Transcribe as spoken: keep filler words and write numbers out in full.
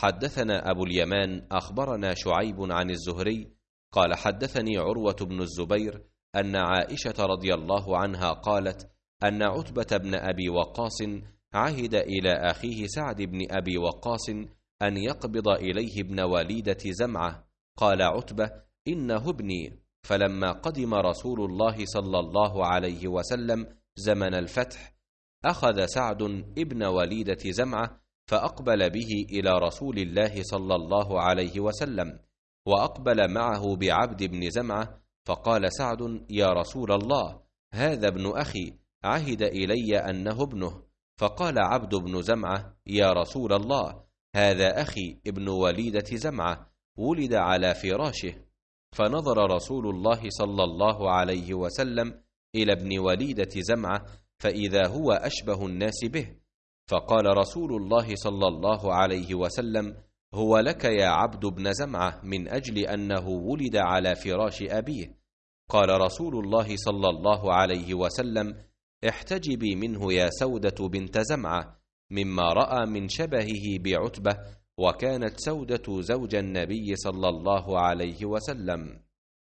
حدثنا أبو اليمان أخبرنا شعيب عن الزهري قال حدثني عروة بن الزبير أن عائشة رضي الله عنها قالت أن عتبة بن أبي وقاص عهد إلى أخيه سعد بن أبي وقاص أن يقبض إليه ابن وليدة زمعة. قال عتبة: إنه ابني. فلما قدم رسول الله صلى الله عليه وسلم زمن الفتح أخذ سعد ابن وليدة زمعة فأقبل به إلى رسول الله صلى الله عليه وسلم، وأقبل معه بعبد بن زمعة، فقال سعد: يا رسول الله، هذا ابن أخي عهد إلي أنه ابنه. فقال عبد بن زمعة: يا رسول الله، هذا أخي ابن وليدة زمعة ولد على فراشه. فنظر رسول الله صلى الله عليه وسلم إلى ابن وليدة زمعة فإذا هو أشبه الناس به، فقال رسول الله صلى الله عليه وسلم: هو لك يا عبد بن زمعة من أجل أنه ولد على فراش أبيه. قال رسول الله صلى الله عليه وسلم: احتجبي منه يا سودة بنت زمعة، مما رأى من شبهه بعتبة، وكانت سودة زوج النبي صلى الله عليه وسلم.